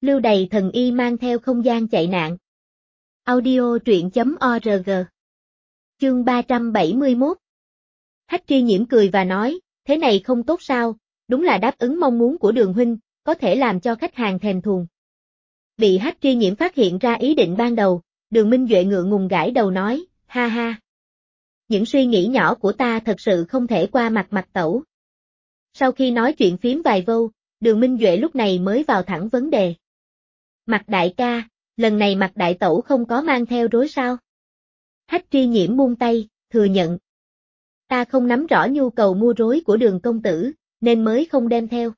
Lưu đày thần y mang theo không gian chạy nạn. Audio truyện.org. Chương 371. Hách Tri Nhiễm cười và nói, thế này không tốt sao, đúng là đáp ứng mong muốn của Đường huynh, có thể làm cho khách hàng thèm thuồng. Bị Hách Tri Nhiễm phát hiện ra ý định ban đầu, Đường Minh Duệ ngượng ngùng gãi đầu nói, ha ha. Những suy nghĩ nhỏ của ta thật sự không thể qua mặt tẩu. Sau khi nói chuyện phím vài câu, Đường Minh Duệ lúc này mới vào thẳng vấn đề. Mạc đại ca, lần này Mạc đại tẩu không có mang theo rối sao? Hách Tri Nhiễm buông tay, thừa nhận. Ta không nắm rõ nhu cầu mua rối của Đường công tử, nên mới không đem theo.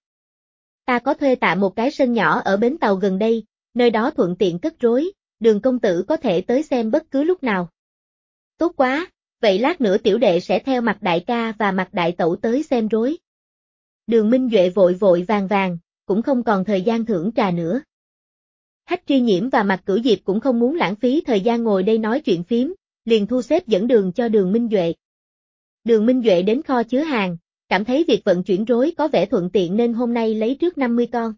Ta có thuê tạm một cái sân nhỏ ở bến tàu gần đây, nơi đó thuận tiện cất rối, Đường công tử có thể tới xem bất cứ lúc nào. Tốt quá, vậy lát nữa tiểu đệ sẽ theo Mạc đại ca và Mạc đại tẩu tới xem rối. Đường Minh Duệ vội vội vàng, cũng không còn thời gian thưởng trà nữa. Hách Tri Nhiễm và Mạc Cửu Diệp cũng không muốn lãng phí thời gian ngồi đây nói chuyện phím, liền thu xếp dẫn đường cho Đường Minh Duệ. Đường Minh Duệ đến kho chứa hàng, cảm thấy việc vận chuyển rối có vẻ thuận tiện nên hôm nay lấy trước 50 con.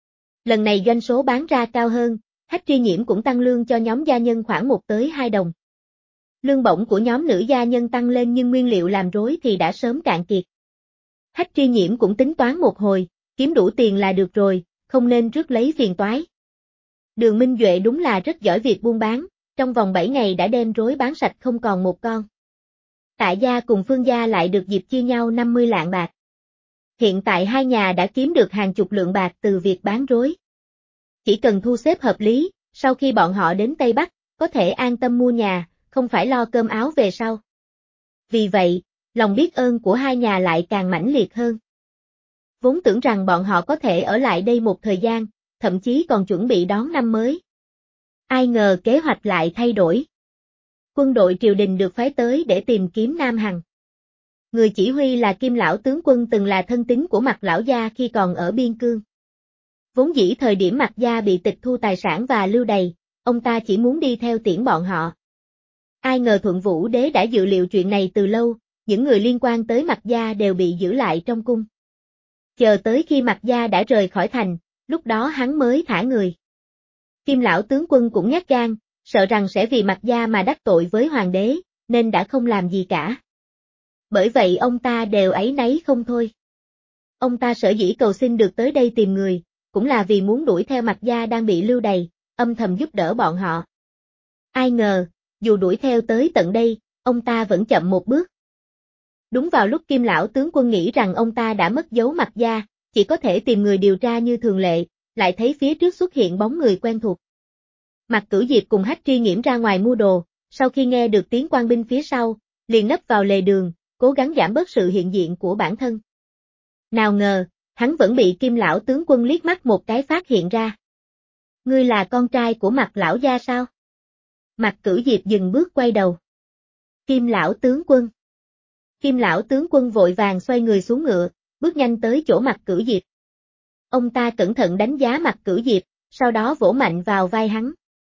Lần này doanh số bán ra cao hơn, Hách Tri Nhiễm cũng tăng lương cho nhóm gia nhân khoảng 1 tới 2 đồng. Lương bổng của nhóm nữ gia nhân tăng lên nhưng nguyên liệu làm rối thì đã sớm cạn kiệt. Hách Tri Nhiễm cũng tính toán một hồi, kiếm đủ tiền là được rồi, không nên rước lấy phiền toái. Đường Minh Duệ đúng là rất giỏi việc buôn bán, trong vòng 7 ngày đã đem rối bán sạch không còn một con. Tạ gia cùng Phương gia lại được dịp chia nhau 50 lạng bạc. Hiện tại hai nhà đã kiếm được hàng chục lượng bạc từ việc bán rối. Chỉ cần thu xếp hợp lý, sau khi bọn họ đến Tây Bắc, có thể an tâm mua nhà, không phải lo cơm áo về sau. Vì vậy, lòng biết ơn của hai nhà lại càng mãnh liệt hơn. Vốn tưởng rằng bọn họ có thể ở lại đây một thời gian, thậm chí còn chuẩn bị đón năm mới. Ai ngờ kế hoạch lại thay đổi. Quân đội triều đình được phái tới để tìm kiếm Nam Hằng. Người chỉ huy là Kim lão tướng quân từng là thân tín của Mạc lão gia khi còn ở biên cương. Vốn dĩ thời điểm Mạc gia bị tịch thu tài sản và lưu đày, ông ta chỉ muốn đi theo tiễn bọn họ. Ai ngờ Thuận Vũ đế đã dự liệu chuyện này từ lâu, những người liên quan tới Mạc gia đều bị giữ lại trong cung. Chờ tới khi Mạc gia đã rời khỏi thành, lúc đó hắn mới thả người. Kim lão tướng quân cũng nhát gan, sợ rằng sẽ vì Mạc gia mà đắc tội với hoàng đế, nên đã không làm gì cả. Bởi vậy ông ta đều áy náy không thôi. Ông ta sở dĩ cầu xin được tới đây tìm người, cũng là vì muốn đuổi theo Mạc gia đang bị lưu đày, âm thầm giúp đỡ bọn họ. Ai ngờ, dù đuổi theo tới tận đây, ông ta vẫn chậm một bước. Đúng vào lúc Kim lão tướng quân nghĩ rằng ông ta đã mất dấu Mạc gia, chỉ có thể tìm người điều tra như thường lệ, lại thấy phía trước xuất hiện bóng người quen thuộc. Mạc Cửu Diệp cùng Hách Tri Nhiễm ra ngoài mua đồ, sau khi nghe được tiếng quan binh phía sau, liền nấp vào lề đường, cố gắng giảm bớt sự hiện diện của bản thân. Nào ngờ, hắn vẫn bị Kim lão tướng quân liếc mắt một cái phát hiện ra. Ngươi là con trai của Mạc lão gia sao? Mạc Cửu Diệp dừng bước quay đầu. Kim lão tướng quân. Kim lão tướng quân vội vàng xoay người xuống ngựa, bước nhanh tới chỗ Mạc Cửu Diệp. Ông ta cẩn thận đánh giá Mạc Cửu Diệp, sau đó vỗ mạnh vào vai hắn.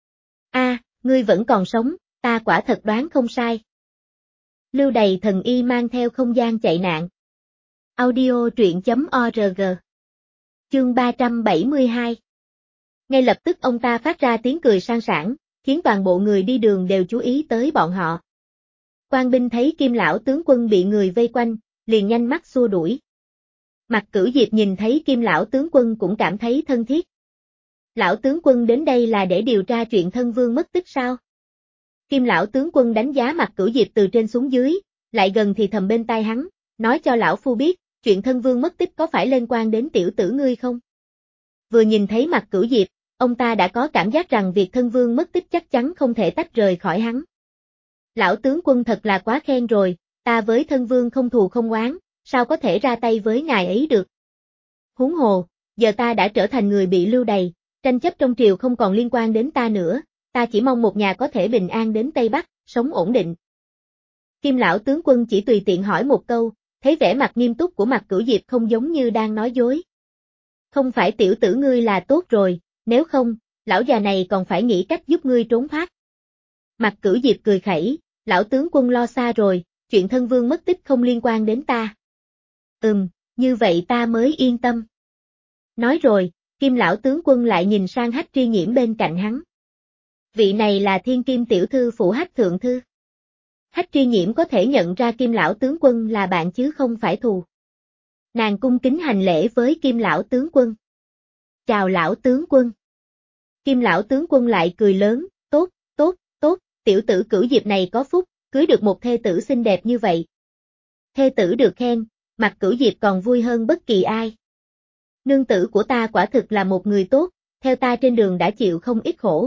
Ngươi vẫn còn sống, ta quả thật đoán không sai. Lưu đày thần y mang theo không gian chạy nạn. Audio truyện.org. Chương 372. Ngay lập tức ông ta phát ra tiếng cười sang sảng, khiến toàn bộ người đi đường đều chú ý tới bọn họ. Quan binh thấy Kim lão tướng quân bị người vây quanh, liền nhanh mắt xua đuổi. Mạc Cửu Diệp nhìn thấy Kim lão tướng quân cũng cảm thấy thân thiết. Lão tướng quân đến đây là để điều tra chuyện thân vương mất tích sao? Kim lão tướng quân đánh giá Mạc Cửu Diệp từ trên xuống dưới, lại gần thì thầm bên tai hắn, nói cho lão phu biết, chuyện thân vương mất tích có phải liên quan đến tiểu tử ngươi không? Vừa nhìn thấy Mạc Cửu Diệp, ông ta đã có cảm giác rằng việc thân vương mất tích chắc chắn không thể tách rời khỏi hắn. Lão tướng quân thật là quá khen rồi, ta với thân vương không thù không oán, sao có thể ra tay với ngài ấy được? Huống hồ, giờ ta đã trở thành người bị lưu đày, tranh chấp trong triều không còn liên quan đến ta nữa, ta chỉ mong một nhà có thể bình an đến Tây Bắc, sống ổn định. Kim lão tướng quân chỉ tùy tiện hỏi một câu, thấy vẻ mặt nghiêm túc của Mạc Cửu Diệp không giống như đang nói dối. Không phải tiểu tử ngươi là tốt rồi, nếu không, lão già này còn phải nghĩ cách giúp ngươi trốn thoát. Mạc Cửu Diệp cười khẩy, lão tướng quân lo xa rồi, chuyện thân vương mất tích không liên quan đến ta. Như vậy ta mới yên tâm. Nói rồi, Kim lão tướng quân lại nhìn sang Hách Tri Nhiễm bên cạnh hắn. Vị này là Thiên Kim tiểu thư phủ Hách thượng thư. Hách Tri Nhiễm có thể nhận ra Kim lão tướng quân là bạn chứ không phải thù. Nàng cung kính hành lễ với Kim lão tướng quân. Chào lão tướng quân. Kim lão tướng quân lại cười lớn, tốt, tốt, tốt, tiểu tử Cửu Diệp này có phúc, cưới được một thê tử xinh đẹp như vậy. Thê tử được khen, mặt Cửu Diệp còn vui hơn bất kỳ ai. Nương tử của ta quả thực là một người tốt, theo ta trên đường đã chịu không ít khổ.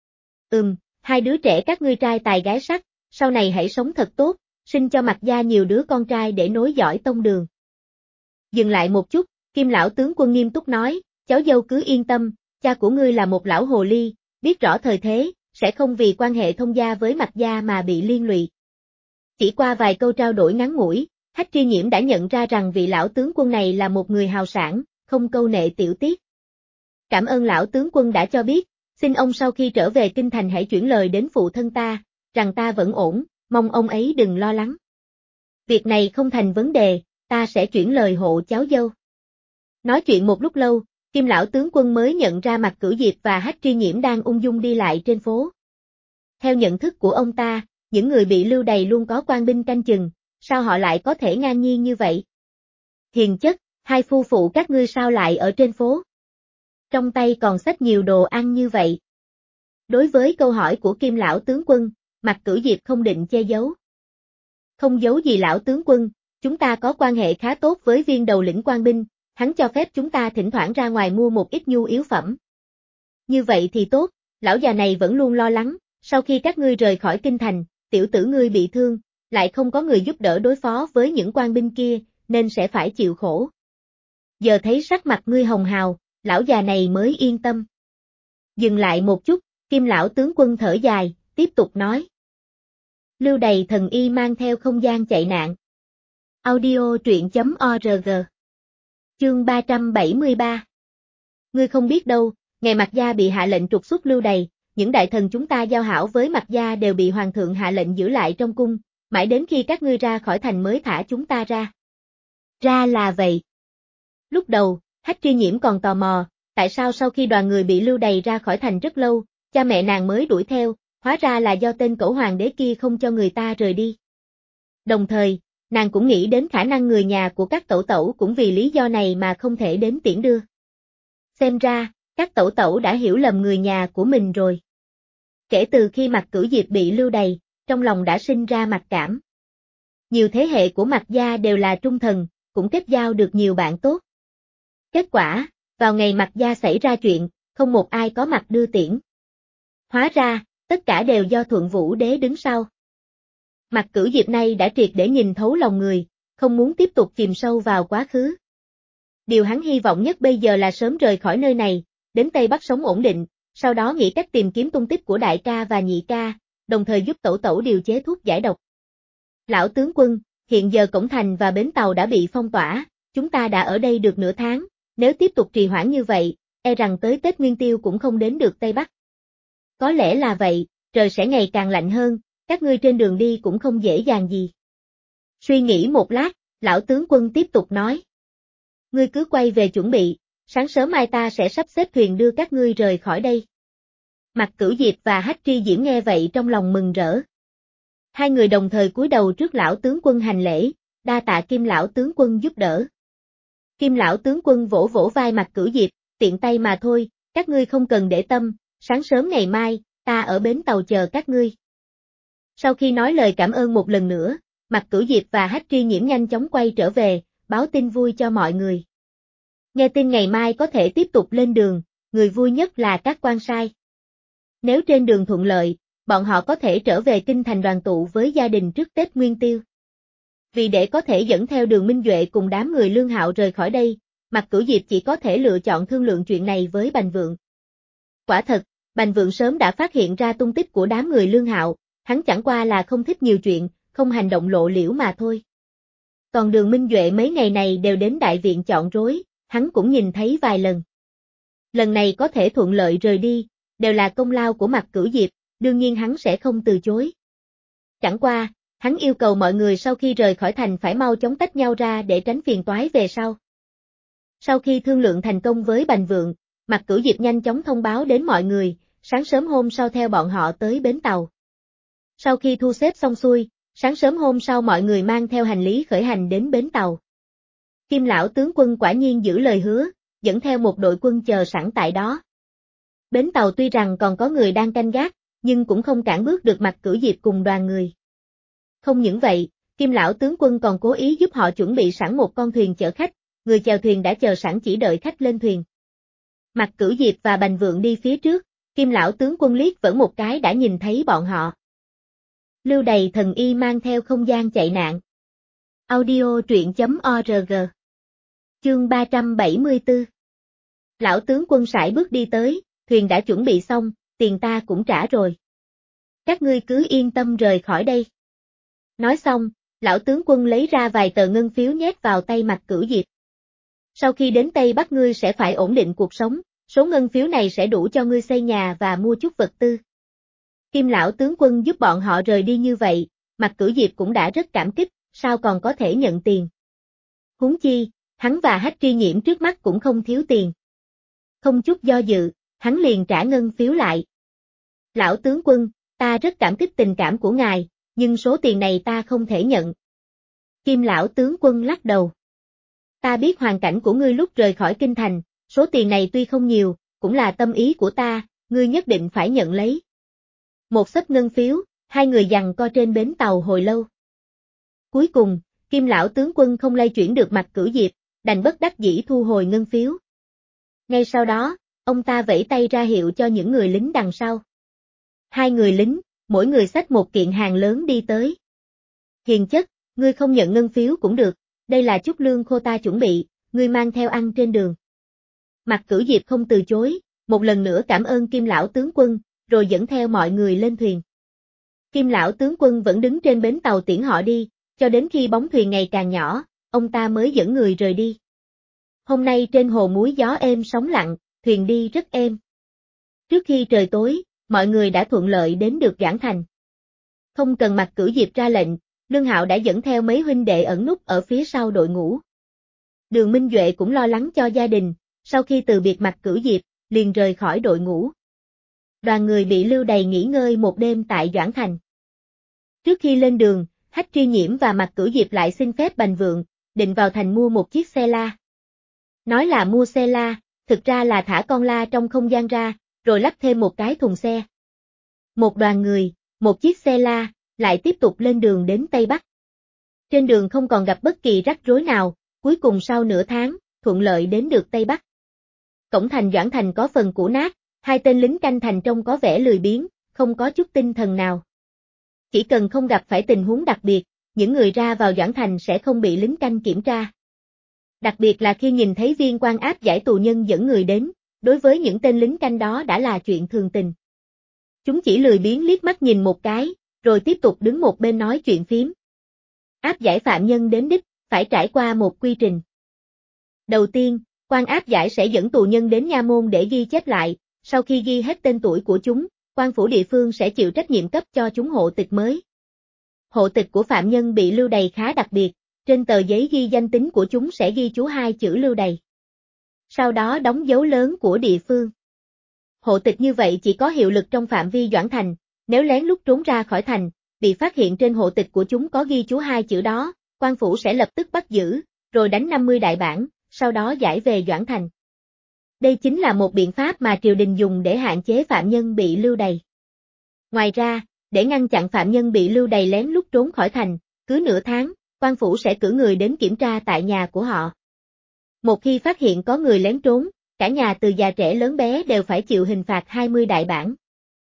Hai đứa trẻ các ngươi trai tài gái sắc, sau này hãy sống thật tốt, sinh cho Mạc gia nhiều đứa con trai để nối dõi tông đường. Dừng lại một chút, Kim lão tướng quân nghiêm túc nói, cháu dâu cứ yên tâm, cha của ngươi là một lão hồ ly, biết rõ thời thế, sẽ không vì quan hệ thông gia với Mạc gia mà bị liên lụy. Chỉ qua vài câu trao đổi ngắn ngủi, Hách Tri Nhiễm đã nhận ra rằng vị lão tướng quân này là một người hào sảng, không câu nệ tiểu tiết. Cảm ơn lão tướng quân đã cho biết, xin ông sau khi trở về kinh thành hãy chuyển lời đến phụ thân ta, rằng ta vẫn ổn, mong ông ấy đừng lo lắng. Việc này không thành vấn đề, ta sẽ chuyển lời hộ cháu dâu. Nói chuyện một lúc lâu, Kim lão tướng quân mới nhận ra mặt Cửu Diệp và Hách Tri Nhiễm đang ung dung đi lại trên phố. Theo nhận thức của ông ta, những người bị lưu đày luôn có quan binh canh chừng, sao họ lại có thể ngang nhiên như vậy? Hiền chất, hai phu phụ các ngươi sao lại ở trên phố? Trong tay còn xách nhiều đồ ăn như vậy. Đối với câu hỏi của Kim lão tướng quân, mặt Cửu Diệp không định che giấu. Không giấu gì lão tướng quân, chúng ta có quan hệ khá tốt với viên đầu lĩnh quan binh, hắn cho phép chúng ta thỉnh thoảng ra ngoài mua một ít nhu yếu phẩm. Như vậy thì tốt, lão già này vẫn luôn lo lắng, sau khi các ngươi rời khỏi kinh thành, tiểu tử ngươi bị thương, lại không có người giúp đỡ đối phó với những quan binh kia, nên sẽ phải chịu khổ. Giờ thấy sắc mặt ngươi hồng hào, lão già này mới yên tâm. Dừng lại một chút, Kim lão tướng quân thở dài, tiếp tục nói. Lưu đày thần y mang theo không gian chạy nạn. Audio truyện.org. Chương 373. Ngươi không biết đâu, ngày Mạc gia bị hạ lệnh trục xuất lưu đày, những đại thần chúng ta giao hảo với Mạc gia đều bị hoàng thượng hạ lệnh giữ lại trong cung, mãi đến khi các ngươi ra khỏi thành mới thả chúng ta ra. Ra là vậy. Lúc đầu, Hách Tri Nhiễm còn tò mò, tại sao sau khi đoàn người bị lưu đày ra khỏi thành rất lâu, cha mẹ nàng mới đuổi theo, hóa ra là do tên cẩu hoàng đế kia không cho người ta rời đi. Đồng thời, nàng cũng nghĩ đến khả năng người nhà của các tẩu tẩu cũng vì lý do này mà không thể đến tiễn đưa. Xem ra, các tẩu tẩu đã hiểu lầm người nhà của mình rồi. Kể từ khi mặt Cửu Diệp bị lưu đày, trong lòng đã sinh ra mặc cảm. Nhiều thế hệ của Mạc gia đều là trung thần, cũng kết giao được nhiều bạn tốt. Kết quả, vào ngày Mạc gia xảy ra chuyện, không một ai có mặt đưa tiễn. Hóa ra, tất cả đều do Thuận Vũ đế đứng sau. Mặt Cửu Diệp này đã triệt để nhìn thấu lòng người, không muốn tiếp tục chìm sâu vào quá khứ. Điều hắn hy vọng nhất bây giờ là sớm rời khỏi nơi này, đến Tây Bắc sống ổn định, sau đó nghĩ cách tìm kiếm tung tích của đại ca và nhị ca, đồng thời giúp tẩu tẩu điều chế thuốc giải độc. Lão tướng quân, hiện giờ cổng thành và bến tàu đã bị phong tỏa, chúng ta đã ở đây được nửa tháng, nếu tiếp tục trì hoãn như vậy, e rằng tới Tết Nguyên Tiêu cũng không đến được Tây Bắc. Có lẽ là vậy, trời sẽ ngày càng lạnh hơn, các ngươi trên đường đi cũng không dễ dàng gì. Suy nghĩ một lát, lão tướng quân tiếp tục nói. Ngươi cứ quay về chuẩn bị, sáng sớm mai ta sẽ sắp xếp thuyền đưa các ngươi rời khỏi đây. Mặt Cửu Diệp và Hách Tri Diễm nghe vậy trong lòng mừng rỡ. Hai người đồng thời cúi đầu trước lão tướng quân hành lễ, đa tạ Kim lão tướng quân giúp đỡ. Kim lão tướng quân vỗ vỗ vai Mặt Cửu Diệp, tiện tay mà thôi, các ngươi không cần để tâm, sáng sớm ngày mai, ta ở bến tàu chờ các ngươi. Sau khi nói lời cảm ơn một lần nữa, Mặt Cửu Diệp và Hách Tri Nhiễm nhanh chóng quay trở về, báo tin vui cho mọi người. Nghe tin ngày mai có thể tiếp tục lên đường, người vui nhất là các quan sai. Nếu trên đường thuận lợi, bọn họ có thể trở về kinh thành đoàn tụ với gia đình trước Tết Nguyên Tiêu. Vì để có thể dẫn theo Đường Minh Duệ cùng đám người Lương Hạo rời khỏi đây, Mặt Cửu Diệp chỉ có thể lựa chọn thương lượng chuyện này với Bành Vượng. Quả thật, Bành Vượng sớm đã phát hiện ra tung tích của đám người Lương Hạo, hắn chẳng qua là không thích nhiều chuyện, không hành động lộ liễu mà thôi. Còn Đường Minh Duệ mấy ngày này đều đến đại viện chọn rối, hắn cũng nhìn thấy vài lần. Lần này có thể thuận lợi rời đi, đều là công lao của Mặt Cửu Diệp, đương nhiên hắn sẽ không từ chối. Chẳng qua, hắn yêu cầu mọi người sau khi rời khỏi thành phải mau chóng tách nhau ra để tránh phiền toái về sau. Sau khi thương lượng thành công với Bành Vượng, Mạc Cửu Diệp nhanh chóng thông báo đến mọi người, sáng sớm hôm sau theo bọn họ tới bến tàu. Sau khi thu xếp xong xuôi, sáng sớm hôm sau mọi người mang theo hành lý khởi hành đến bến tàu. Kim lão tướng quân quả nhiên giữ lời hứa, dẫn theo một đội quân chờ sẵn tại đó. Bến tàu tuy rằng còn có người đang canh gác, nhưng cũng không cản bước được Mạc Cửu Diệp cùng đoàn người. Không những vậy, Kim lão tướng quân còn cố ý giúp họ chuẩn bị sẵn một con thuyền chở khách, người chèo thuyền đã chờ sẵn chỉ đợi khách lên thuyền. Mạc Cửu Diệp và Bành Vượng đi phía trước, Kim lão tướng quân liếc vẫn một cái đã nhìn thấy bọn họ. Lưu Đày thần y mang theo không gian chạy nạn. Audio truyện.org. Chương 374. Lão tướng quân sải bước đi tới, thuyền đã chuẩn bị xong, tiền ta cũng trả rồi. Các ngươi cứ yên tâm rời khỏi đây. Nói xong, lão tướng quân lấy ra vài tờ ngân phiếu nhét vào tay Mạc Cửu Diệp. Sau khi đến Tây Bắc ngươi sẽ phải ổn định cuộc sống, số ngân phiếu này sẽ đủ cho ngươi xây nhà và mua chút vật tư. Kim lão tướng quân giúp bọn họ rời đi như vậy, Mạc Cửu Diệp cũng đã rất cảm kích, sao còn có thể nhận tiền. Huống chi, hắn và Hách Tri Nhiễm trước mắt cũng không thiếu tiền. Không chút do dự, hắn liền trả ngân phiếu lại. Lão tướng quân, ta rất cảm kích tình cảm của ngài, nhưng số tiền này ta không thể nhận. Kim lão tướng quân lắc đầu. Ta biết hoàn cảnh của ngươi lúc rời khỏi kinh thành, số tiền này tuy không nhiều, cũng là tâm ý của ta, ngươi nhất định phải nhận lấy. Một xấp ngân phiếu, hai người giằng co trên bến tàu hồi lâu. Cuối cùng, Kim lão tướng quân không lay chuyển được Mạc Cửu Diệp, đành bất đắc dĩ thu hồi ngân phiếu. Ngay sau đó, ông ta vẫy tay ra hiệu cho những người lính đằng sau. Hai người lính, mỗi người xách một kiện hàng lớn đi tới. Hiền chất, ngươi không nhận ngân phiếu cũng được, đây là chút lương khô ta chuẩn bị, ngươi mang theo ăn trên đường. Mạc Cửu Diệp không từ chối, một lần nữa cảm ơn Kim lão tướng quân, rồi dẫn theo mọi người lên thuyền. Kim lão tướng quân vẫn đứng trên bến tàu tiễn họ đi, cho đến khi bóng thuyền ngày càng nhỏ, ông ta mới dẫn người rời đi. Hôm nay trên hồ muối gió êm sóng lặng, thuyền đi rất êm. Trước khi trời tối, mọi người đã thuận lợi đến được Doãn Thành. Không cần Mạc Cửu Diệp ra lệnh, Lương Hạo đã dẫn theo mấy huynh đệ ẩn núp ở phía sau đội ngũ. Đường Minh Duệ cũng lo lắng cho gia đình, sau khi từ biệt Mạc Cửu Diệp, liền rời khỏi đội ngũ. Đoàn người bị lưu đày nghỉ ngơi một đêm tại Doãn Thành. Trước khi lên đường, Hách Tri Nhiễm và Mạc Cửu Diệp lại xin phép Bành Vượng, định vào thành mua một chiếc xe la. Nói là mua xe la, thực ra là thả con la trong không gian ra, rồi lắp thêm một cái thùng xe. Một đoàn người, một chiếc xe la, lại tiếp tục lên đường đến Tây Bắc. Trên đường không còn gặp bất kỳ rắc rối nào, cuối cùng sau nửa tháng, thuận lợi đến được Tây Bắc. Cổng thành Doãn Thành có phần cũ nát, hai tên lính canh thành trông có vẻ lười biếng, không có chút tinh thần nào. Chỉ cần không gặp phải tình huống đặc biệt, những người ra vào Doãn Thành sẽ không bị lính canh kiểm tra. Đặc biệt là khi nhìn thấy viên quan áp giải tù nhân dẫn người đến, đối với những tên lính canh đó đã là chuyện thường tình. Chúng chỉ lười biếng liếc mắt nhìn một cái, rồi tiếp tục đứng một bên nói chuyện phím. Áp giải phạm nhân đến đích, phải trải qua một quy trình. Đầu tiên, quan áp giải sẽ dẫn tù nhân đến nha môn để ghi chép lại, sau khi ghi hết tên tuổi của chúng, quan phủ địa phương sẽ chịu trách nhiệm cấp cho chúng hộ tịch mới. Hộ tịch của phạm nhân bị lưu đày khá đặc biệt, trên tờ giấy ghi danh tính của chúng sẽ ghi chú hai chữ lưu đày. Sau đó đóng dấu lớn của địa phương. Hộ tịch như vậy chỉ có hiệu lực trong phạm vi Doãn Thành, nếu lén lút trốn ra khỏi thành, bị phát hiện trên hộ tịch của chúng có ghi chú hai chữ đó, quan phủ sẽ lập tức bắt giữ, rồi đánh 50 đại bản, sau đó giải về Doãn Thành. Đây chính là một biện pháp mà triều đình dùng để hạn chế phạm nhân bị lưu đày. Ngoài ra, để ngăn chặn phạm nhân bị lưu đày lén lút trốn khỏi thành, cứ nửa tháng, quan phủ sẽ cử người đến kiểm tra tại nhà của họ. Một khi phát hiện có người lén trốn, cả nhà từ già trẻ lớn bé đều phải chịu hình phạt 20 đại bản.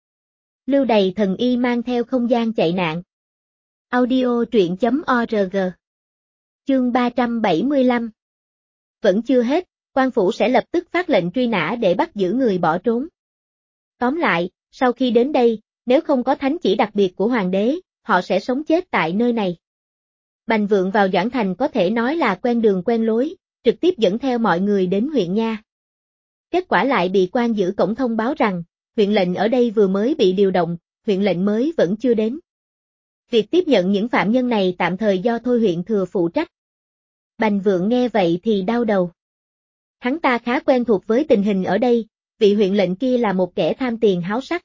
Lưu đày thần y mang theo không gian chạy nạn. Audio truyện.org. Chương 375. Vẫn chưa hết, quan phủ sẽ lập tức phát lệnh truy nã để bắt giữ người bỏ trốn. Tóm lại, sau khi đến đây, nếu không có thánh chỉ đặc biệt của hoàng đế, họ sẽ sống chết tại nơi này. Bành Vượng vào Doãn Thành có thể nói là quen đường quen lối, trực tiếp dẫn theo mọi người đến huyện nha. Kết quả lại bị quan giữ cổng thông báo rằng, huyện lệnh ở đây vừa mới bị điều động, huyện lệnh mới vẫn chưa đến. Việc tiếp nhận những phạm nhân này tạm thời do thôi huyện thừa phụ trách. Bành Vượng nghe vậy thì đau đầu. Hắn ta khá quen thuộc với tình hình ở đây, vị huyện lệnh kia là một kẻ tham tiền háo sắc.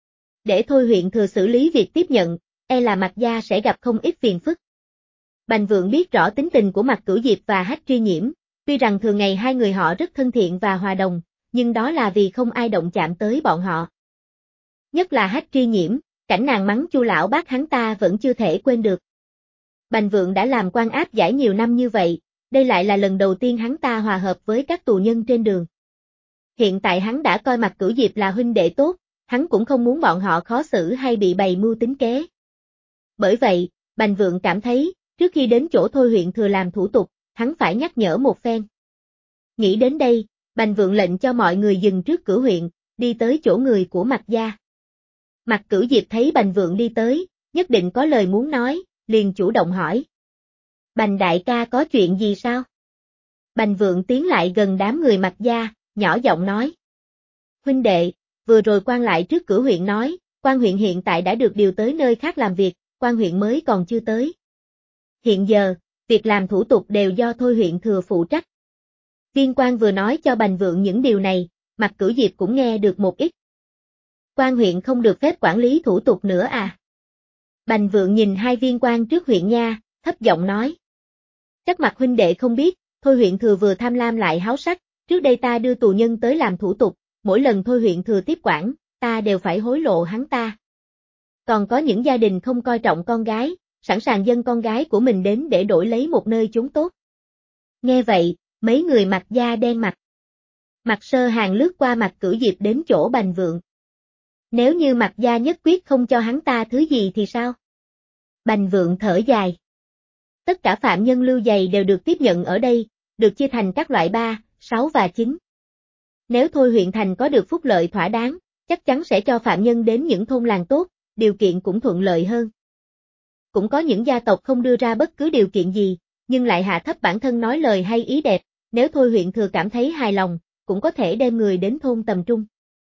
Để thôi huyện thừa xử lý việc tiếp nhận, e là Mạc gia sẽ gặp không ít phiền phức. Bành Vượng biết rõ tính tình của Mạc Cửu Diệp và Hách Tri Nhiễm, tuy rằng thường ngày hai người họ rất thân thiện và hòa đồng, nhưng đó là vì không ai động chạm tới bọn họ. Nhất là Hách Tri Nhiễm, cảnh nàng mắng Chu lão bác hắn ta vẫn chưa thể quên được. Bành Vượng đã làm quan áp giải nhiều năm như vậy, đây lại là lần đầu tiên hắn ta hòa hợp với các tù nhân trên đường. Hiện tại hắn đã coi Mạc Cửu Diệp là huynh đệ tốt, hắn cũng không muốn bọn họ khó xử hay bị bày mưu tính kế. Bởi vậy, Bành Vượng cảm thấy, trước khi đến chỗ thôi huyện thừa làm thủ tục, hắn phải nhắc nhở một phen. Nghĩ đến đây, Bành Vượng lệnh cho mọi người dừng trước cửa huyện, đi tới chỗ người của Mạc gia. Mạc Cửu Diệp thấy Bành Vượng đi tới, nhất định có lời muốn nói, liền chủ động hỏi. Bành đại ca có chuyện gì sao? Bành Vượng tiến lại gần đám người Mạc gia, nhỏ giọng nói. Huynh đệ, vừa rồi quan lại trước cửa huyện nói, quan huyện hiện tại đã được điều tới nơi khác làm việc, quan huyện mới còn chưa tới. Hiện giờ, việc làm thủ tục đều do thôi huyện thừa phụ trách. Viên quan vừa nói cho Bành Vượng những điều này, Mạc Cửu Diệp cũng nghe được một ít. Quan huyện không được phép quản lý thủ tục nữa à? Bành Vượng nhìn hai viên quan trước huyện nha, thấp giọng nói. Chắc Mạc huynh đệ không biết, thôi huyện thừa vừa tham lam lại háo sắc, trước đây ta đưa tù nhân tới làm thủ tục, mỗi lần thôi huyện thừa tiếp quản, ta đều phải hối lộ hắn ta. Còn có những gia đình không coi trọng con gái, sẵn sàng dâng con gái của mình đến để đổi lấy một nơi chốn tốt. Nghe vậy, mấy người Mạc gia đen mặt. Mạc Sơ Hàng lướt qua Mạc Cửu Diệp đến chỗ Bành Vượng. Nếu như Mạc gia nhất quyết không cho hắn ta thứ gì thì sao? Bành Vượng thở dài. Tất cả phạm nhân lưu dày đều được tiếp nhận ở đây, được chia thành các loại 3, 6 và 9. Nếu thôi huyện thành có được phúc lợi thỏa đáng, chắc chắn sẽ cho phạm nhân đến những thôn làng tốt, điều kiện cũng thuận lợi hơn. Cũng có những gia tộc không đưa ra bất cứ điều kiện gì, nhưng lại hạ thấp bản thân nói lời hay ý đẹp, nếu thôi huyện thừa cảm thấy hài lòng, cũng có thể đem người đến thôn tầm trung.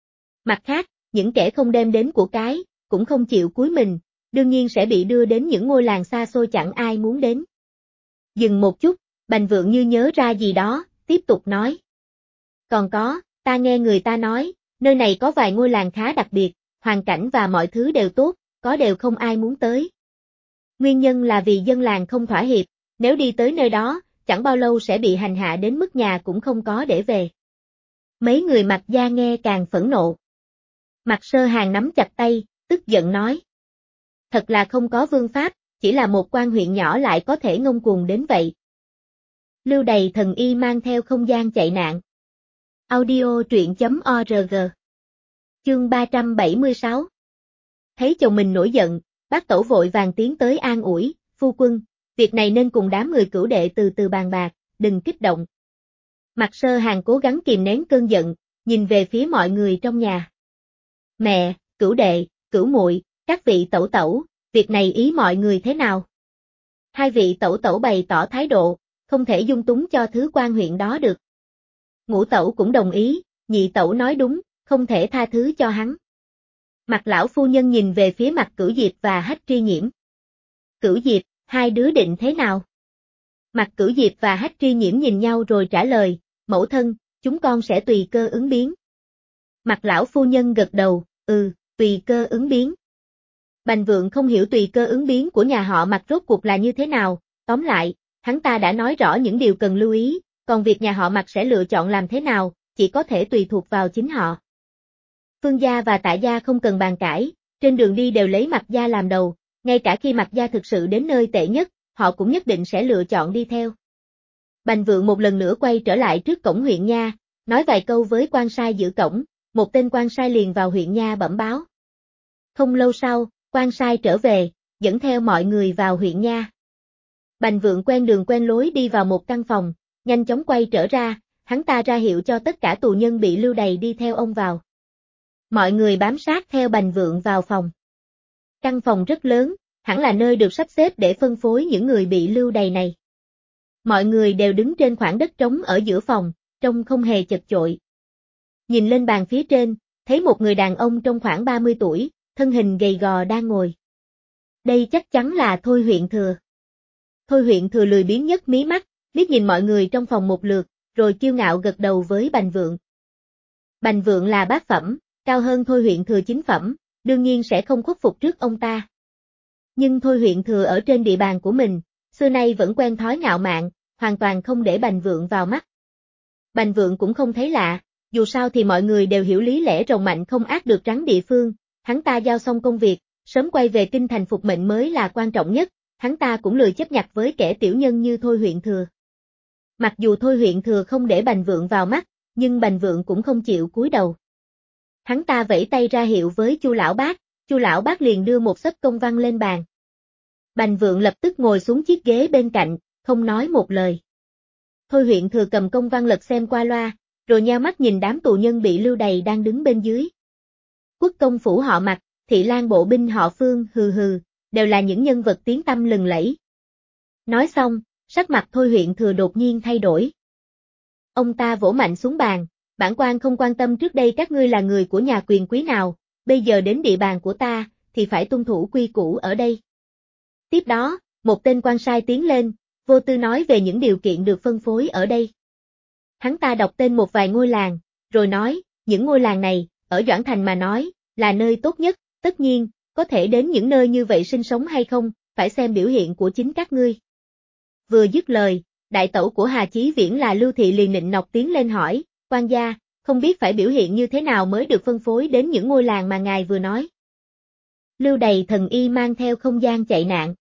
Mặt khác, những kẻ không đem đến của cái, cũng không chịu cúi mình, đương nhiên sẽ bị đưa đến những ngôi làng xa xôi chẳng ai muốn đến. Dừng một chút, Bành Vượng như nhớ ra gì đó, tiếp tục nói. Còn có, ta nghe người ta nói, nơi này có vài ngôi làng khá đặc biệt, hoàn cảnh và mọi thứ đều tốt, có đều không ai muốn tới. Nguyên nhân là vì dân làng không thỏa hiệp, nếu đi tới nơi đó, chẳng bao lâu sẽ bị hành hạ đến mức nhà cũng không có để về. Mấy người Mạc gia nghe càng phẫn nộ. Mạc Sơ Hàng nắm chặt tay, tức giận nói. Thật là không có vương pháp, chỉ là một quan huyện nhỏ lại có thể ngông cuồng đến vậy. Lưu Đày thần y mang theo không gian chạy nạn. Audio truyện.org. Chương 376. Thấy chồng mình nổi giận, bác tẩu vội vàng tiến tới an ủi, phu quân, việc này nên cùng đám người Cửu đệ từ từ bàn bạc, đừng kích động. Mạc Sơ Hàng cố gắng kìm nén cơn giận, nhìn về phía mọi người trong nhà. Mẹ, Cửu đệ, Cửu muội, các vị tẩu tẩu, việc này ý mọi người thế nào? Hai vị tẩu tẩu bày tỏ thái độ, không thể dung túng cho thứ quan huyện đó được. Ngũ tẩu cũng đồng ý, nhị tẩu nói đúng, không thể tha thứ cho hắn. Mạc lão phu nhân nhìn về phía Mạc Cửu Diệp và Hách Tri Nhiễm. Cửu Diệp, hai đứa định thế nào? Mạc Cửu Diệp và Hách Tri Nhiễm nhìn nhau rồi trả lời, mẫu thân, chúng con sẽ tùy cơ ứng biến. Mạc lão phu nhân gật đầu, tùy cơ ứng biến. Bành Vượng không hiểu tùy cơ ứng biến của nhà họ Mạc rốt cuộc là như thế nào, tóm lại, hắn ta đã nói rõ những điều cần lưu ý, còn việc nhà họ Mạc sẽ lựa chọn làm thế nào, chỉ có thể tùy thuộc vào chính họ. Phương gia và Tạ gia không cần bàn cãi, trên đường đi đều lấy Mạc gia làm đầu, ngay cả khi Mạc gia thực sự đến nơi tệ nhất, họ cũng nhất định sẽ lựa chọn đi theo. Bành Vượng một lần nữa quay trở lại trước cổng huyện nha, nói vài câu với quan sai giữ cổng, một tên quan sai liền vào huyện nha bẩm báo. Không lâu sau, quan sai trở về, dẫn theo mọi người vào huyện nha. Bành Vượng quen đường quen lối đi vào một căn phòng, nhanh chóng quay trở ra, hắn ta ra hiệu cho tất cả tù nhân bị lưu đày đi theo ông vào. Mọi người bám sát theo Bành Vượng vào phòng. Căn phòng rất lớn, hẳn là nơi được sắp xếp để phân phối những người bị lưu đày này. Mọi người đều đứng trên khoảng đất trống ở giữa phòng, trông không hề chật chội. Nhìn lên bàn phía trên, thấy một người đàn ông trong khoảng 30 tuổi, thân hình gầy gò đang ngồi. Đây chắc chắn là Thôi huyện thừa. Thôi huyện thừa lười biếng nhấc mí mắt, liếc nhìn mọi người trong phòng một lượt, rồi kiêu ngạo gật đầu với Bành Vượng. Bành Vượng là bát phẩm, cao hơn Thôi huyện thừa 9 phẩm, đương nhiên sẽ không khuất phục trước ông ta. Nhưng Thôi huyện thừa ở trên địa bàn của mình, xưa nay vẫn quen thói ngạo mạn, hoàn toàn không để Bành Vượng vào mắt. Bành Vượng cũng không thấy lạ, dù sao thì mọi người đều hiểu lý lẽ rồng mạnh không át được rắn địa phương, hắn ta giao xong công việc, sớm quay về kinh thành phục mệnh mới là quan trọng nhất, hắn ta cũng lười chấp nhặt với kẻ tiểu nhân như Thôi huyện thừa. Mặc dù Thôi huyện thừa không để Bành Vượng vào mắt, nhưng Bành Vượng cũng không chịu cúi đầu. Hắn ta vẫy tay ra hiệu với Chu lão bác liền đưa một xấp công văn lên bàn. Bành Vượng lập tức ngồi xuống chiếc ghế bên cạnh, không nói một lời. Thôi huyện thừa cầm công văn lật xem qua loa, rồi nheo mắt nhìn đám tù nhân bị lưu đày đang đứng bên dưới. Quốc công phủ họ Mạc, thị lang bộ binh họ Phương, đều là những nhân vật tiếng tăm lừng lẫy. Nói xong, sắc mặt Thôi huyện thừa đột nhiên thay đổi. Ông ta vỗ mạnh xuống bàn, bản quan không quan tâm trước đây các ngươi là người của nhà quyền quý nào, bây giờ đến địa bàn của ta, thì phải tuân thủ quy củ ở đây. Tiếp đó, một tên quan sai tiến lên, vô tư nói về những điều kiện được phân phối ở đây. Hắn ta đọc tên một vài ngôi làng, rồi nói, những ngôi làng này, ở Doãn Thành mà nói, là nơi tốt nhất, tất nhiên, có thể đến những nơi như vậy sinh sống hay không, phải xem biểu hiện của chính các ngươi. Vừa dứt lời, đại tẩu của Hà Chí Viễn là Lưu Thị liền nịnh nọt tiến lên hỏi, quan gia, không biết phải biểu hiện như thế nào mới được phân phối đến những ngôi làng mà ngài vừa nói. Lưu Đày thần y mang theo không gian chạy nạn.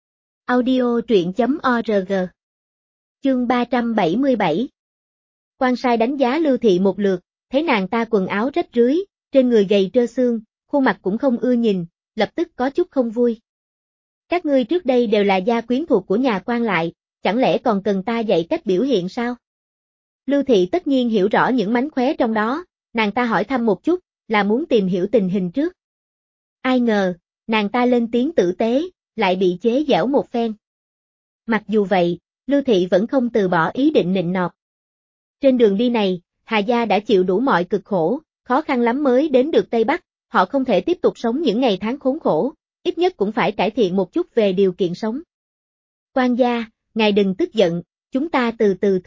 Audio truyện.org. Chương 377. Quan sai đánh giá Lưu Thị một lượt, thấy nàng ta quần áo rách rưới, trên người gầy trơ xương, khuôn mặt cũng không ưa nhìn, lập tức có chút không vui. Các ngươi trước đây đều là gia quyến thuộc của nhà quan lại, chẳng lẽ còn cần ta dạy cách biểu hiện sao? Lưu Thị tất nhiên hiểu rõ những mánh khóe trong đó, nàng ta hỏi thăm một chút, là muốn tìm hiểu tình hình trước. Ai ngờ, nàng ta lên tiếng tử tế, lại bị chế giễu một phen. Mặc dù vậy, Lưu Thị vẫn không từ bỏ ý định nịnh nọt. Trên đường đi này, Hà gia đã chịu đủ mọi cực khổ, khó khăn lắm mới đến được Tây Bắc, họ không thể tiếp tục sống những ngày tháng khốn khổ, ít nhất cũng phải cải thiện một chút về điều kiện sống. Quan gia, ngài đừng tức giận, chúng ta từ từ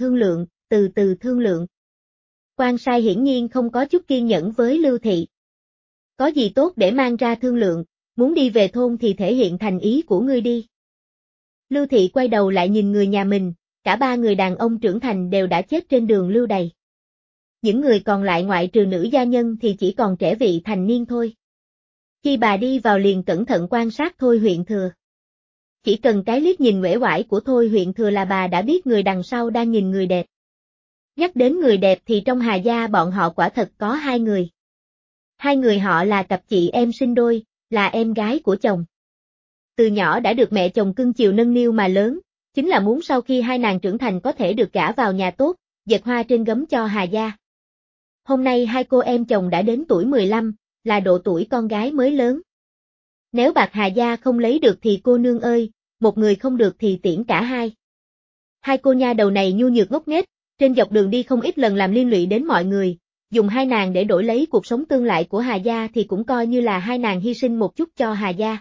thương lượng. Quan sai hiển nhiên không có chút kiên nhẫn với Lưu Thị. Có gì tốt để mang ra thương lượng, muốn đi về thôn thì thể hiện thành ý của ngươi đi. Lưu Thị quay đầu lại nhìn người nhà mình, cả ba người đàn ông trưởng thành đều đã chết trên đường lưu đày. Những người còn lại ngoại trừ nữ gia nhân thì chỉ còn trẻ vị thành niên thôi. Khi bà đi vào liền cẩn thận quan sát Thôi huyện thừa. Chỉ cần cái liếc nhìn uể oải của Thôi huyện thừa là bà đã biết người đằng sau đang nhìn người đẹp. Nhắc đến người đẹp thì trong Hà gia bọn họ quả thật có hai người. Hai người họ là cặp chị em sinh đôi, là em gái của chồng. Từ nhỏ đã được mẹ chồng cưng chiều nâng niu mà lớn, chính là muốn sau khi hai nàng trưởng thành có thể được gả vào nhà tốt, dệt hoa trên gấm cho Hà gia. Hôm nay hai cô em chồng đã đến tuổi 15, là độ tuổi con gái mới lớn. Nếu bạc Hà gia không lấy được thì cô nương ơi, một người không được thì tiễn cả hai. Hai cô nha đầu này nhu nhược ngốc nghếch, trên dọc đường đi không ít lần làm liên lụy đến mọi người, dùng hai nàng để đổi lấy cuộc sống tương lai của Hà gia thì cũng coi như là hai nàng hy sinh một chút cho Hà gia.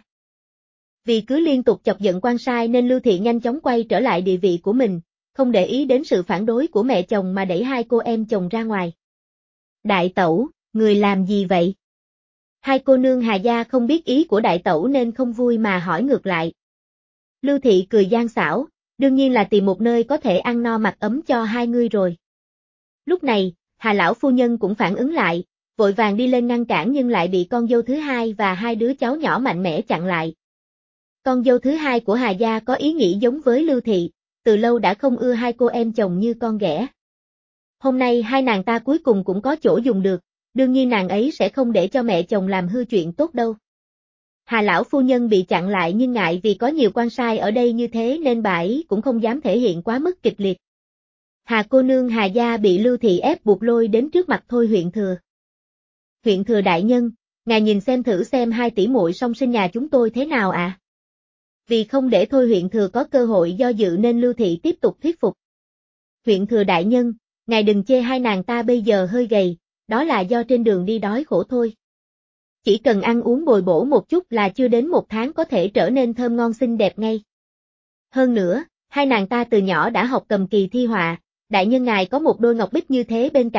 Vì cứ liên tục chọc giận quan sai nên Lưu Thị nhanh chóng quay trở lại địa vị của mình, không để ý đến sự phản đối của mẹ chồng mà đẩy hai cô em chồng ra ngoài. Đại tẩu, người làm gì vậy? Hai cô nương Hà gia không biết ý của đại tẩu nên không vui mà hỏi ngược lại. Lưu Thị cười gian xảo, đương nhiên là tìm một nơi có thể ăn no mặc ấm cho hai ngươi rồi. Lúc này, Hà lão phu nhân cũng phản ứng lại, vội vàng đi lên ngăn cản nhưng lại bị con dâu thứ hai và hai đứa cháu nhỏ mạnh mẽ chặn lại. Con dâu thứ hai của Hà gia có ý nghĩ giống với Lưu Thị, từ lâu đã không ưa hai cô em chồng như con ghẻ. Hôm nay hai nàng ta cuối cùng cũng có chỗ dùng được, đương nhiên nàng ấy sẽ không để cho mẹ chồng làm hư chuyện tốt đâu. Hà lão phu nhân bị chặn lại nhưng ngại vì có nhiều quan sai ở đây như thế nên bà ấy cũng không dám thể hiện quá mức kịch liệt. Hà cô nương Hà gia bị Lưu Thị ép buộc lôi đến trước mặt Thôi huyện thừa. Huyện thừa đại nhân, ngài nhìn xem thử xem hai tỷ muội song sinh nhà chúng tôi thế nào ạ? Vì không để Thôi huyện thừa có cơ hội do dự nên Lưu Thị tiếp tục thuyết phục. Huyện thừa đại nhân, ngài đừng chê hai nàng ta bây giờ hơi gầy, đó là do trên đường đi đói khổ thôi. Chỉ cần ăn uống bồi bổ một chút là chưa đến một tháng có thể trở nên thơm ngon xinh đẹp ngay. Hơn nữa, hai nàng ta từ nhỏ đã học cầm kỳ thi họa, đại nhân ngài có một đôi ngọc bích như thế bên cạnh,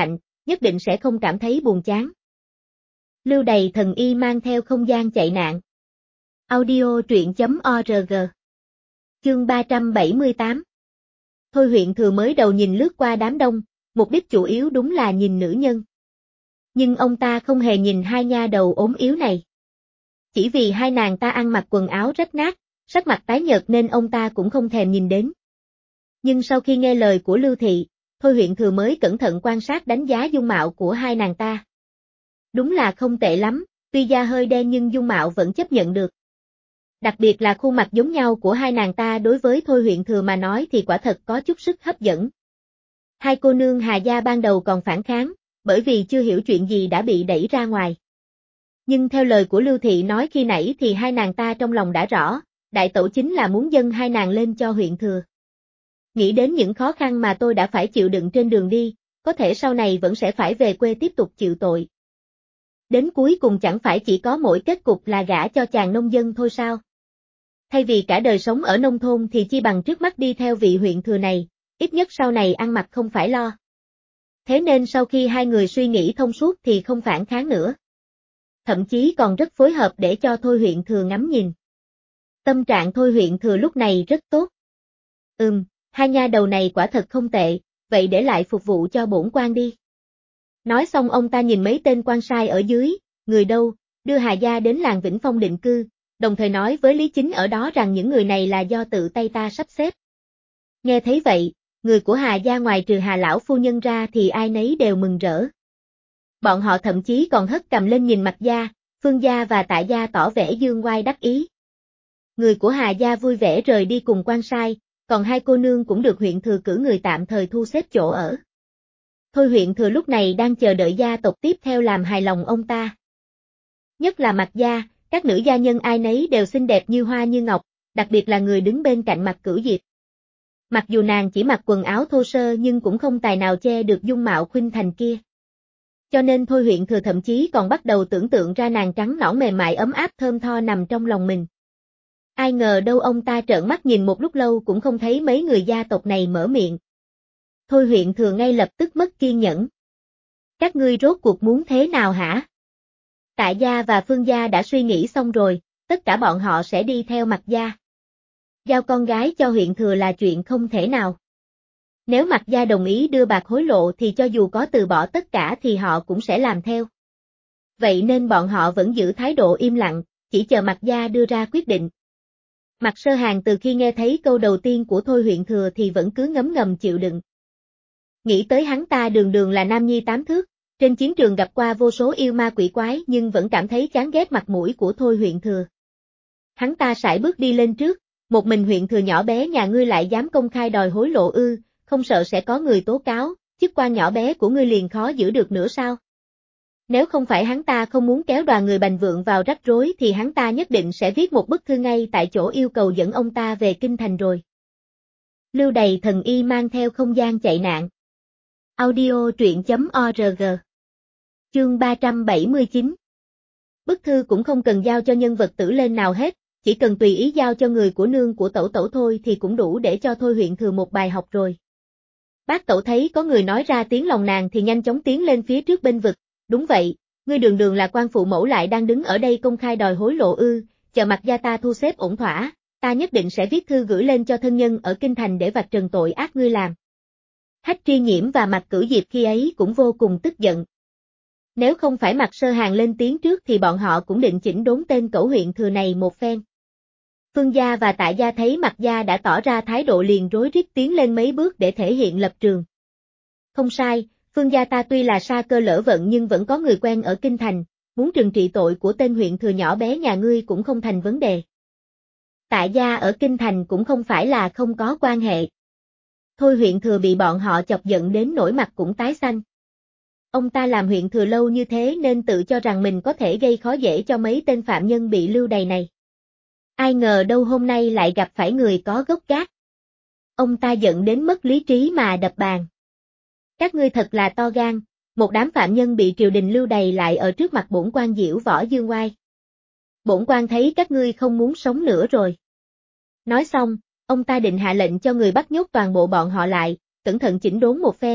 nhất định sẽ không cảm thấy buồn chán. Lưu đày thần y mang theo không gian chạy nạn. Audio truyện.org. Chương 378. Thôi huyện thừa mới đầu nhìn lướt qua đám đông, mục đích chủ yếu đúng là nhìn nữ nhân. Nhưng ông ta không hề nhìn hai nha đầu ốm yếu này. Chỉ vì hai nàng ta ăn mặc quần áo rách nát, sắc mặt tái nhợt nên ông ta cũng không thèm nhìn đến. Nhưng sau khi nghe lời của Lưu Thị, Thôi huyện thừa mới cẩn thận quan sát đánh giá dung mạo của hai nàng ta. Đúng là không tệ lắm, tuy da hơi đen nhưng dung mạo vẫn chấp nhận được. Đặc biệt là khuôn mặt giống nhau của hai nàng ta đối với Thôi huyện thừa mà nói thì quả thật có chút sức hấp dẫn. Hai cô nương Hà gia ban đầu còn phản kháng, bởi vì chưa hiểu chuyện gì đã bị đẩy ra ngoài. Nhưng theo lời của Lưu Thị nói khi nãy thì hai nàng ta trong lòng đã rõ, đại tẩu chính là muốn dâng hai nàng lên cho huyện thừa. Nghĩ đến những khó khăn mà tôi đã phải chịu đựng trên đường đi, có thể sau này vẫn sẽ phải về quê tiếp tục chịu tội. Đến cuối cùng chẳng phải chỉ có mỗi kết cục là gả cho chàng nông dân thôi sao? Thay vì cả đời sống ở nông thôn thì chi bằng trước mắt đi theo vị huyện thừa này, ít nhất sau này ăn mặc không phải lo. Thế nên sau khi hai người suy nghĩ thông suốt thì không phản kháng nữa. Thậm chí còn rất phối hợp để cho Thôi huyện thừa ngắm nhìn. Tâm trạng Thôi huyện thừa lúc này rất tốt. Hai nha đầu này quả thật không tệ, vậy để lại phục vụ cho bổn quan đi. Nói xong ông ta nhìn mấy tên quan sai ở dưới, người đâu, đưa Hà gia đến làng Vĩnh Phong định cư, đồng thời nói với Lý Chính ở đó rằng những người này là do tự tay ta sắp xếp. Nghe thấy vậy, người của Hà gia ngoài trừ Hà lão phu nhân ra thì ai nấy đều mừng rỡ. Bọn họ thậm chí còn hất cầm lên nhìn Mạc gia, Phương gia và Tạ gia tỏ vẻ dương oai đắc ý. Người của Hà gia vui vẻ rời đi cùng quan sai, còn hai cô nương cũng được huyện thừa cử người tạm thời thu xếp chỗ ở. Thôi huyện thừa lúc này đang chờ đợi gia tộc tiếp theo làm hài lòng ông ta. Nhất là Mạc gia, các nữ gia nhân ai nấy đều xinh đẹp như hoa như ngọc, đặc biệt là người đứng bên cạnh Mạc Cửu Diệp. Mặc dù nàng chỉ mặc quần áo thô sơ nhưng cũng không tài nào che được dung mạo khuynh thành kia. Cho nên Thôi huyện thừa thậm chí còn bắt đầu tưởng tượng ra nàng trắng nõn mềm mại ấm áp thơm tho nằm trong lòng mình. Ai ngờ đâu ông ta trợn mắt nhìn một lúc lâu cũng không thấy mấy người gia tộc này mở miệng. Thôi huyện thừa ngay lập tức mất kiên nhẫn. Các ngươi rốt cuộc muốn thế nào hả? Tạ gia và Phương gia đã suy nghĩ xong rồi, tất cả bọn họ sẽ đi theo Mạc gia. Giao con gái cho huyện thừa là chuyện không thể nào. Nếu Mạc gia đồng ý đưa bạc hối lộ thì cho dù có từ bỏ tất cả thì họ cũng sẽ làm theo. Vậy nên bọn họ vẫn giữ thái độ im lặng, chỉ chờ Mạc gia đưa ra quyết định. Mạc Sơ Hàng từ khi nghe thấy câu đầu tiên của Thôi huyện thừa thì vẫn cứ ngấm ngầm chịu đựng. Nghĩ tới hắn ta đường đường là nam nhi tám thước, trên chiến trường gặp qua vô số yêu ma quỷ quái nhưng vẫn cảm thấy chán ghét mặt mũi của Thôi huyện thừa. Hắn ta sải bước đi lên trước, một mình huyện thừa nhỏ bé nhà ngươi lại dám công khai đòi hối lộ ư, không sợ sẽ có người tố cáo, chức quan nhỏ bé của ngươi liền khó giữ được nữa sao? Nếu không phải hắn ta không muốn kéo đoàn người Bành Vượng vào rắc rối thì hắn ta nhất định sẽ viết một bức thư ngay tại chỗ yêu cầu dẫn ông ta về kinh thành rồi. Lưu đày thần y mang theo không gian chạy nạn. Audio truyện.org. Chương 379. Bức thư cũng không cần giao cho nhân vật tử lên nào hết, chỉ cần tùy ý giao cho người của nương của tẩu tẩu thôi thì cũng đủ để cho Thôi huyện thừa một bài học rồi. Bác tẩu thấy có người nói ra tiếng lòng nàng thì nhanh chóng tiến lên phía trước bên vực, đúng vậy, ngươi đường đường là quan phụ mẫu lại đang đứng ở đây công khai đòi hối lộ ư, chờ Mạc gia ta thu xếp ổn thỏa, ta nhất định sẽ viết thư gửi lên cho thân nhân ở kinh thành để vạch trần tội ác ngươi làm. Hách Tri Nhiễm và Mạc Cửu Diệp khi ấy cũng vô cùng tức giận. Nếu không phải Mạc Sơ Hàng lên tiếng trước thì bọn họ cũng định chỉnh đốn tên cẩu huyện thừa này một phen. Phương gia và Tạ gia thấy Mạc gia đã tỏ ra thái độ liền rối rít tiến lên mấy bước để thể hiện lập trường. Không sai, Phương gia ta tuy là sa cơ lỡ vận nhưng vẫn có người quen ở kinh thành, muốn trừng trị tội của tên huyện thừa nhỏ bé nhà ngươi cũng không thành vấn đề. Tạ gia ở kinh thành cũng không phải là không có quan hệ. Thôi huyện thừa bị bọn họ chọc giận đến nỗi mặt cũng tái xanh. Ông ta làm huyện thừa lâu như thế nên tự cho rằng mình có thể gây khó dễ cho mấy tên phạm nhân bị lưu đày này. Ai ngờ đâu hôm nay lại gặp phải người có gốc gác. Ông ta giận đến mất lý trí mà đập bàn. Các ngươi thật là to gan, một đám phạm nhân bị triều đình lưu đày lại ở trước mặt bổn quan diễu võ dương oai. Bổn quan thấy các ngươi không muốn sống nữa rồi. Nói xong, ông ta định hạ lệnh cho người bắt nhốt toàn bộ bọn họ lại, cẩn thận chỉnh đốn một phen,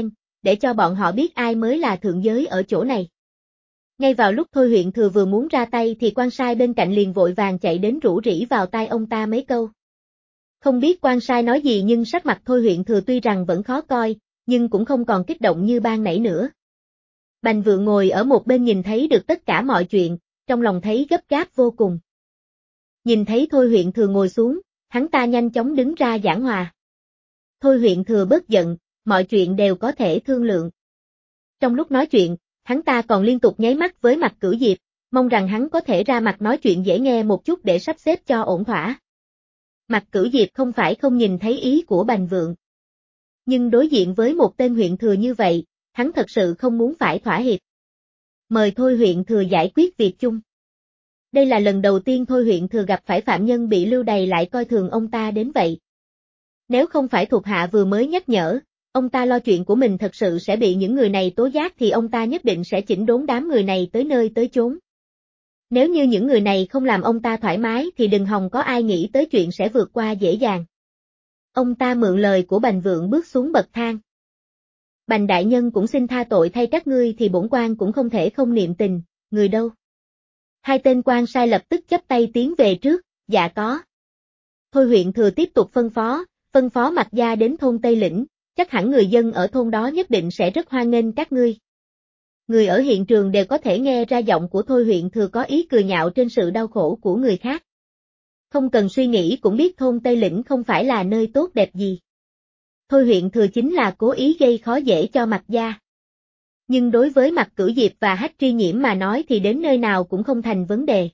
để cho bọn họ biết ai mới là thượng giới ở chỗ này. Ngay vào lúc Thôi huyện thừa vừa muốn ra tay thì quan sai bên cạnh liền vội vàng chạy đến rủ rỉ vào tai ông ta mấy câu. Không biết quan sai nói gì nhưng sắc mặt Thôi huyện thừa tuy rằng vẫn khó coi, nhưng cũng không còn kích động như ban nãy nữa. Bành Vượng ngồi ở một bên nhìn thấy được tất cả mọi chuyện, trong lòng thấy gấp gáp vô cùng. Nhìn thấy Thôi huyện thừa ngồi xuống, hắn ta nhanh chóng đứng ra giảng hòa. Thôi huyện thừa bớt giận, mọi chuyện đều có thể thương lượng. Trong lúc nói chuyện, hắn ta còn liên tục nháy mắt với Mạc Cửu Diệp, mong rằng hắn có thể ra mặt nói chuyện dễ nghe một chút để sắp xếp cho ổn thỏa. Mạc Cửu Diệp không phải không nhìn thấy ý của Bành Vượng. Nhưng đối diện với một tên huyện thừa như vậy, hắn thật sự không muốn phải thỏa hiệp. Mời Thôi huyện thừa giải quyết việc chung. Đây là lần đầu tiên Thôi huyện thừa gặp phải phạm nhân bị lưu đày lại coi thường ông ta đến vậy. Nếu không phải thuộc hạ vừa mới nhắc nhở, ông ta lo chuyện của mình thật sự sẽ bị những người này tố giác thì ông ta nhất định sẽ chỉnh đốn đám người này tới nơi tới chốn. Nếu như những người này không làm ông ta thoải mái thì đừng hòng có ai nghĩ tới chuyện sẽ vượt qua dễ dàng. Ông ta mượn lời của Bành Vượng bước xuống bậc thang. Bành đại nhân cũng xin tha tội thay các ngươi thì bổn quan cũng không thể không niệm tình, người đâu? Hai tên quan sai lập tức chắp tay tiến về trước, dạ có. Thôi huyện thừa tiếp tục phân phó Mạc gia đến thôn Tây Lĩnh, chắc hẳn người dân ở thôn đó nhất định sẽ rất hoan nghênh các ngươi. Người ở hiện trường đều có thể nghe ra giọng của Thôi huyện thừa có ý cười nhạo trên sự đau khổ của người khác. Không cần suy nghĩ cũng biết thôn Tây Lĩnh không phải là nơi tốt đẹp gì. Thôi huyện thừa chính là cố ý gây khó dễ cho Mạc gia. Nhưng đối với Mạc Cửu Diệp và Hách Tri Nhiễm mà nói thì đến nơi nào cũng không thành vấn đề.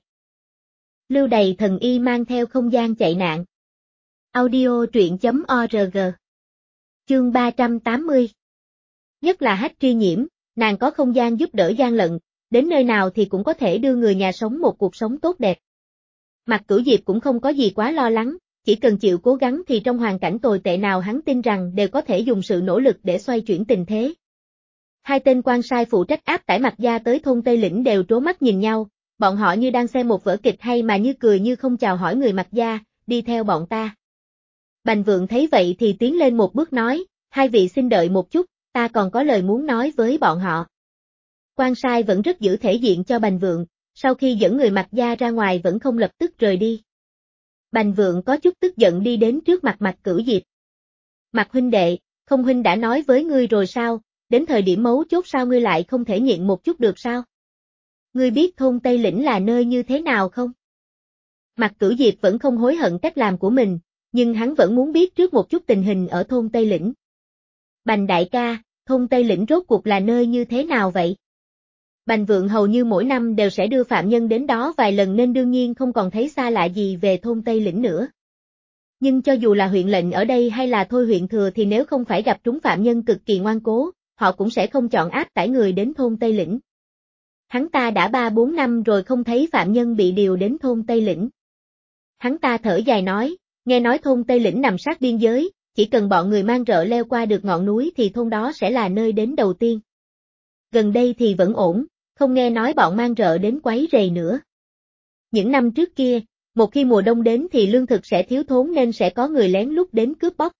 Lưu đày thần y mang theo không gian chạy nạn. Audio truyện.org. Chương 380. Nhất là Hách Tri Nhiễm, nàng có không gian giúp đỡ gian lận, đến nơi nào thì cũng có thể đưa người nhà sống một cuộc sống tốt đẹp. Mạc Cửu Diệp cũng không có gì quá lo lắng, chỉ cần chịu cố gắng thì trong hoàn cảnh tồi tệ nào hắn tin rằng đều có thể dùng sự nỗ lực để xoay chuyển tình thế. Hai tên quan sai phụ trách áp tải Mạc gia tới thôn Tây Lĩnh đều trố mắt nhìn nhau, bọn họ như đang xem một vở kịch hay mà như cười như không chào hỏi người Mạc gia, đi theo bọn ta. Bành Vượng thấy vậy thì tiến lên một bước nói, hai vị xin đợi một chút, ta còn có lời muốn nói với bọn họ. Quan sai vẫn rất giữ thể diện cho Bành Vượng, sau khi dẫn người Mạc gia ra ngoài vẫn không lập tức rời đi. Bành Vượng có chút tức giận đi đến trước mặt Mạc Cửu Diệp. Mạc huynh đệ, không huynh đã nói với ngươi rồi sao, đến thời điểm mấu chốt sao ngươi lại không thể nhịn một chút được sao? Ngươi biết thôn Tây Lĩnh là nơi như thế nào không? Mạc Cửu Diệp vẫn không hối hận cách làm của mình, nhưng hắn vẫn muốn biết trước một chút tình hình ở thôn Tây Lĩnh. Bành đại ca, thôn Tây Lĩnh rốt cuộc là nơi như thế nào vậy? Bành Vượng hầu như mỗi năm đều sẽ đưa phạm nhân đến đó vài lần nên đương nhiên không còn thấy xa lạ gì về thôn Tây Lĩnh nữa. Nhưng cho dù là huyện lệnh ở đây hay là Thôi huyện thừa thì nếu không phải gặp trúng phạm nhân cực kỳ ngoan cố, họ cũng sẽ không chọn áp tải người đến thôn Tây Lĩnh. Hắn ta đã 3-4 năm rồi không thấy phạm nhân bị điều đến thôn Tây Lĩnh. Hắn ta thở dài nói, nghe nói thôn Tây Lĩnh nằm sát biên giới, chỉ cần bọn người mang rợ leo qua được ngọn núi thì thôn đó sẽ là nơi đến đầu tiên. Gần đây thì vẫn ổn, không nghe nói bọn mang rợ đến quấy rầy nữa. Những năm trước kia, một khi mùa đông đến thì lương thực sẽ thiếu thốn nên sẽ có người lén lút đến cướp bóc.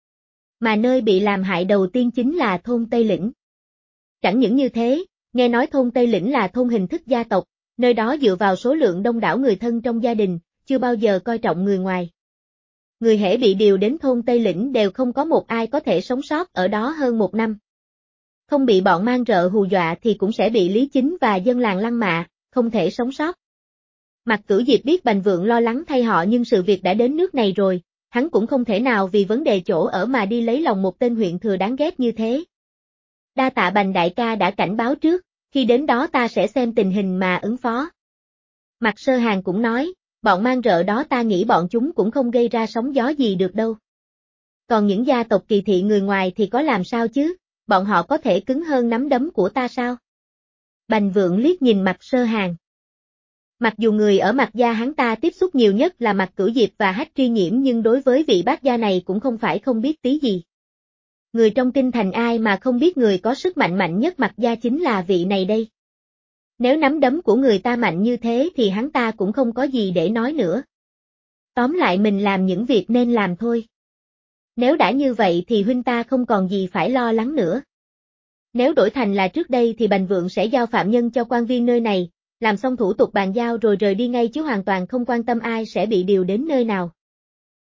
Mà nơi bị làm hại đầu tiên chính là thôn Tây Lĩnh. Chẳng những như thế, nghe nói thôn Tây Lĩnh là thôn hình thức gia tộc, nơi đó dựa vào số lượng đông đảo người thân trong gia đình, chưa bao giờ coi trọng người ngoài. Người hễ bị điều đến thôn Tây Lĩnh đều không có một ai có thể sống sót ở đó hơn một năm. Không bị bọn mang rợ hù dọa thì cũng sẽ bị Lý Chính và dân làng lăng mạ, không thể sống sót. Mạc Cửu Diệp biết Bành Vượng lo lắng thay họ nhưng sự việc đã đến nước này rồi, hắn cũng không thể nào vì vấn đề chỗ ở mà đi lấy lòng một tên huyện thừa đáng ghét như thế. Đa tạ Bành đại ca đã cảnh báo trước, khi đến đó ta sẽ xem tình hình mà ứng phó. Mạc Sơ Hàn cũng nói, bọn mang rợ đó ta nghĩ bọn chúng cũng không gây ra sóng gió gì được đâu. Còn những gia tộc kỳ thị người ngoài thì có làm sao chứ, bọn họ có thể cứng hơn nắm đấm của ta sao? Bành Vượng liếc nhìn Mạc Sơ Hàn. Mặc dù người ở Mạc gia hắn ta tiếp xúc nhiều nhất là Mạc Cửu Diệp và Hách Tri Nhiễm nhưng đối với vị bác gia này cũng không phải không biết tí gì. Người trong kinh thành ai mà không biết người có sức mạnh mạnh nhất Mạc gia chính là vị này đây. Nếu nắm đấm của người ta mạnh như thế thì hắn ta cũng không có gì để nói nữa. Tóm lại mình làm những việc nên làm thôi. Nếu đã như vậy thì huynh ta không còn gì phải lo lắng nữa. Nếu đổi thành là trước đây thì Bành Vượng sẽ giao phạm nhân cho quan viên nơi này, làm xong thủ tục bàn giao rồi rời đi ngay chứ hoàn toàn không quan tâm ai sẽ bị điều đến nơi nào.